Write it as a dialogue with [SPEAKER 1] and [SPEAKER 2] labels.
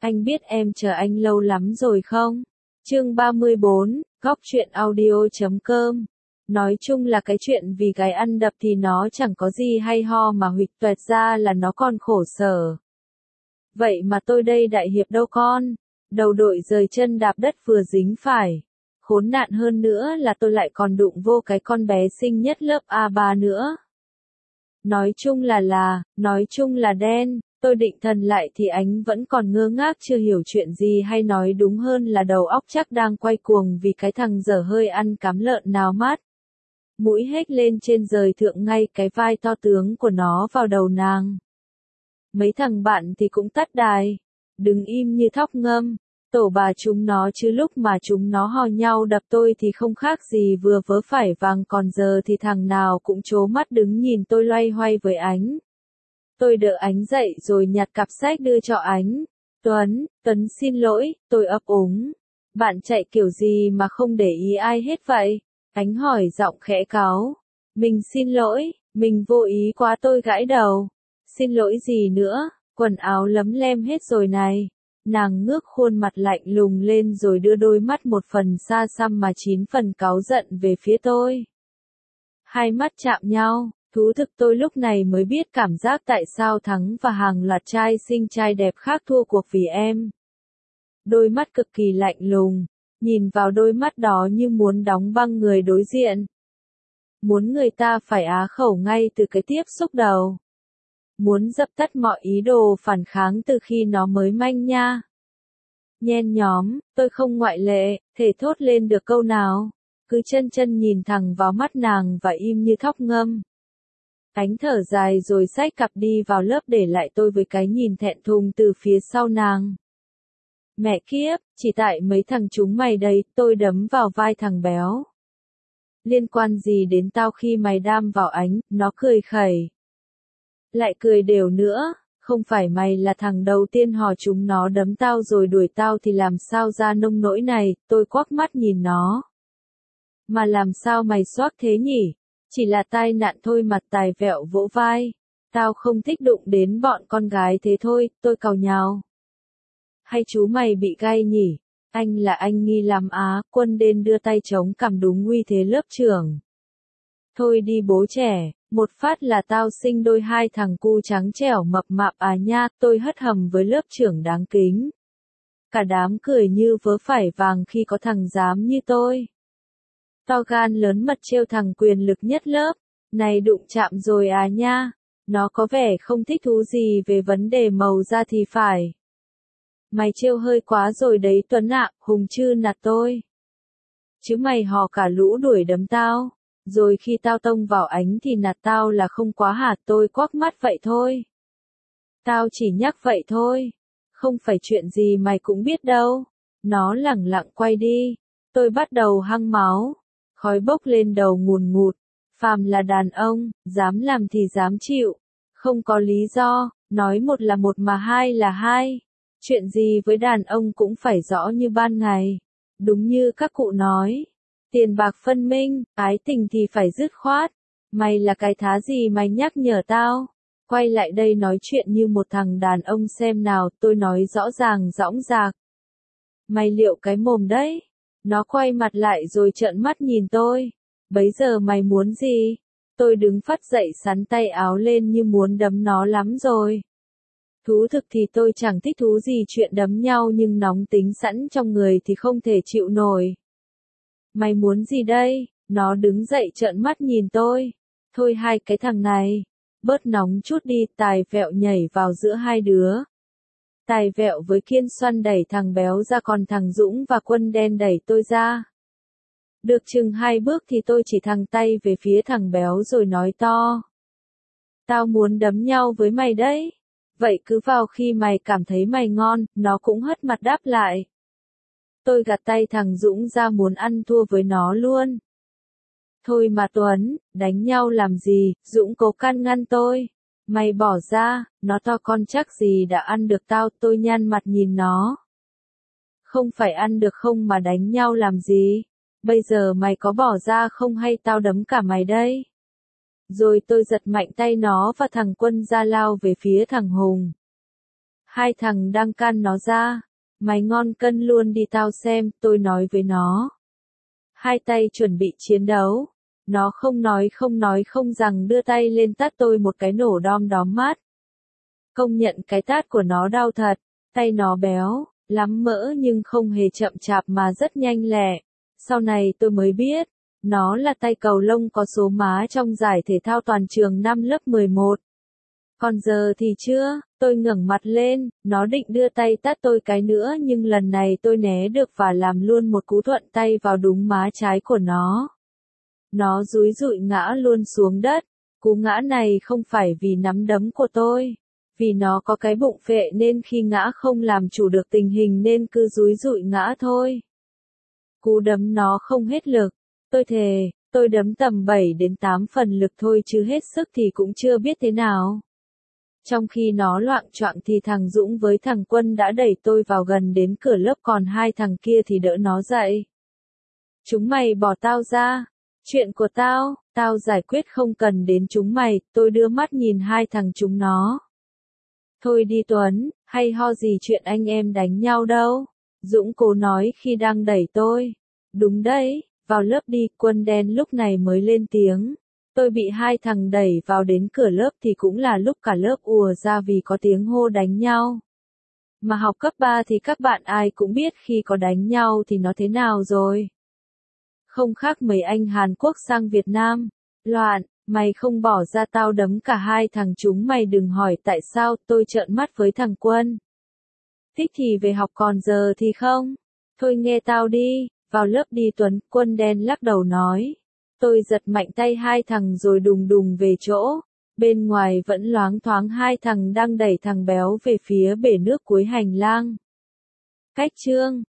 [SPEAKER 1] Anh biết em chờ anh lâu lắm rồi không? Chương 34, Góc truyện audio.com. Nói chung là cái chuyện vì gái ăn đập thì nó chẳng có gì hay ho mà huỵch toẹt ra là nó còn khổ sở. Vậy mà tôi đây đại hiệp đâu con. Đầu đội rời chân đạp đất vừa dính phải. Khốn nạn hơn nữa là tôi lại còn đụng vô cái con bé xinh nhất lớp A3 nữa. Nói chung là đen. Tôi định thần lại thì ánh vẫn còn ngơ ngác chưa hiểu chuyện gì, hay nói đúng hơn là đầu óc chắc đang quay cuồng vì cái thằng dở hơi ăn cám lợn nào mát. Mũi hếch lên trên rời thượng ngay cái vai to tướng của nó vào đầu nàng. Mấy thằng bạn thì cũng tắt đài. Đứng im như thóc ngâm. Tổ bà chúng nó chứ lúc mà chúng nó hò nhau đập tôi thì không khác gì vừa vớ phải vàng, còn giờ thì thằng nào cũng trố mắt đứng nhìn tôi loay hoay với ánh. Tôi đỡ Ánh dậy rồi nhặt cặp sách đưa cho Ánh. Tuấn xin lỗi, tôi ấp úng. Bạn chạy kiểu gì mà không để ý ai hết vậy? Ánh hỏi giọng khẽ cáu. Mình xin lỗi, mình vô ý quá, tôi gãi đầu. Xin lỗi gì nữa, quần áo lấm lem hết rồi này. Nàng ngước khuôn mặt lạnh lùng lên rồi đưa đôi mắt một phần xa xăm mà 9 phần cáu giận về phía tôi. Hai mắt chạm nhau. Thú thực tôi lúc này mới biết cảm giác tại sao Thắng và hàng loạt trai xinh trai đẹp khác thua cuộc vì em. Đôi mắt cực kỳ lạnh lùng, nhìn vào đôi mắt đó như muốn đóng băng người đối diện. Muốn người ta phải á khẩu ngay từ cái tiếp xúc đầu. Muốn dập tắt mọi ý đồ phản kháng từ khi nó mới manh nha. Nhen nhóm, tôi không ngoại lệ, thể thốt lên được câu nào. Cứ chân nhìn thẳng vào mắt nàng và im như thóc ngâm. Ánh thở dài rồi xách cặp đi vào lớp để lại tôi với cái nhìn thẹn thùng từ phía sau nàng. Mẹ kiếp, chỉ tại mấy thằng chúng mày đây, tôi đấm vào vai thằng béo. Liên quan gì đến tao khi mày đam vào Ánh, nó cười khẩy. Lại cười đều nữa, không phải mày là thằng đầu tiên hò chúng nó đấm tao rồi đuổi tao thì làm sao ra nông nỗi này, tôi quắc mắt nhìn nó. Mà làm sao mày xoác thế nhỉ? Chỉ là tai nạn thôi, mặt tài vẹo vỗ vai. Tao không thích đụng đến bọn con gái thế thôi, tôi càu nhào. Hay chú mày bị gay nhỉ? Anh là anh nghi lắm á, Quân Đên đưa tay chống cằm đúng uy thế lớp trưởng. Thôi đi bố trẻ, một phát là tao sinh đôi hai thằng cu trắng trẻo mập mạp à nha, tôi hất hầm với lớp trưởng đáng kính. Cả đám cười như vớ phải vàng khi có thằng dám như tôi. To gan lớn mật trêu thằng quyền lực nhất lớp, này đụng chạm rồi à nha, nó có vẻ không thích thú gì về vấn đề màu da thì phải. Mày trêu hơi quá rồi đấy Tuấn ạ, Hùng chư nạt tôi. Chứ mày hò cả lũ đuổi đấm tao, rồi khi tao tông vào Ánh thì nạt tao là không quá hả, tôi quắc mắt vậy thôi. Tao chỉ nhắc vậy thôi, không phải chuyện gì mày cũng biết đâu. Nó lẳng lặng quay đi, tôi bắt đầu hăng máu. Khói bốc lên đầu ngùn ngụt, phàm là đàn ông, dám làm thì dám chịu, không có lý do, nói một là một mà hai là hai, chuyện gì với đàn ông cũng phải rõ như ban ngày, đúng như các cụ nói, tiền bạc phân minh, ái tình thì phải dứt khoát, mày là cái thá gì mày nhắc nhở tao, quay lại đây nói chuyện như một thằng đàn ông xem nào, tôi nói rõ ràng dõng dạc. Mày liệu cái mồm đấy. Nó quay mặt lại rồi trợn mắt nhìn tôi. Bấy giờ mày muốn gì? Tôi đứng phắt dậy sắn tay áo lên như muốn đấm nó lắm rồi. Thú thực thì tôi chẳng thích thú gì chuyện đấm nhau, nhưng nóng tính sẵn trong người thì không thể chịu nổi. Mày muốn gì đây? Nó đứng dậy trợn mắt nhìn tôi. Thôi hai cái thằng này, bớt nóng chút đi. Tài Vẹo nhảy vào giữa hai đứa. Tài Vẹo với Kiên Xoăn đẩy thằng béo ra, còn thằng Dũng và Quân Đen đẩy tôi ra. Được chừng 2 bước thì tôi chỉ thẳng tay về phía thằng béo rồi nói to. Tao muốn đấm nhau với mày đấy. Vậy cứ vào khi mày cảm thấy mày ngon, nó cũng hất mặt đáp lại. Tôi gạt tay thằng Dũng ra muốn ăn thua với nó luôn. Thôi mà Tuấn, đánh nhau làm gì, Dũng cố can ngăn tôi. Mày bỏ ra, nó to con chắc gì đã ăn được tao, tôi nhăn mặt nhìn nó. Không phải ăn được không mà đánh nhau làm gì, bây giờ mày có bỏ ra không hay tao đấm cả mày đây. Rồi tôi giật mạnh tay nó và thằng Quân ra lao về phía thằng Hùng. Hai thằng đang can nó ra. Mày ngon cân luôn đi tao xem, tôi nói với nó. Hai tay chuẩn bị chiến đấu. Nó không nói không rằng đưa tay lên tát tôi một cái nổ đom đóm mắt. Công nhận cái tát của nó đau thật. Tay nó béo, lắm mỡ nhưng không hề chậm chạp mà rất nhanh lẹ. Sau này tôi mới biết, nó là tay cầu lông có số má trong giải thể thao toàn trường năm lớp 11. Còn giờ thì chưa, tôi ngẩng mặt lên, nó định đưa tay tát tôi cái nữa nhưng lần này tôi né được và làm luôn một cú thuận tay vào đúng má trái của nó. Nó dúi dụi ngã luôn xuống đất. Cú ngã này không phải vì nắm đấm của tôi. Vì nó có cái bụng phệ nên khi ngã không làm chủ được tình hình nên cứ dúi dụi ngã thôi. Cú đấm nó không hết lực. Tôi thề, tôi đấm tầm 7 đến 8 phần lực thôi chứ hết sức thì cũng chưa biết thế nào. Trong khi nó loạng choạng thì thằng Dũng với thằng Quân đã đẩy tôi vào gần đến cửa lớp còn hai thằng kia thì đỡ nó dậy. Chúng mày bỏ tao ra. Chuyện của tao giải quyết không cần đến chúng mày, tôi đưa mắt nhìn hai thằng chúng nó. Thôi đi Tuấn, hay ho gì chuyện anh em đánh nhau đâu. Dũng cố nói khi đang đẩy tôi. Đúng đấy, vào lớp đi, Quân đen lúc này mới lên tiếng. Tôi bị hai thằng đẩy vào đến cửa lớp thì cũng là lúc cả lớp ùa ra vì có tiếng hô đánh nhau. Mà học cấp 3 thì các bạn ai cũng biết khi có đánh nhau thì nó thế nào rồi. Không khác mấy anh Hàn Quốc sang Việt Nam. Loạn, mày không bỏ ra tao đấm cả hai thằng chúng mày đừng hỏi tại sao, tôi trợn mắt với thằng Quân. Thích thì về học còn giờ thì không. Thôi nghe tao đi, vào lớp đi Tuấn, Quân đen lắc đầu nói. Tôi giật mạnh tay hai thằng rồi đùng đùng về chỗ. Bên ngoài vẫn loáng thoáng hai thằng đang đẩy thằng béo về phía bể nước cuối hành lang. Cách chương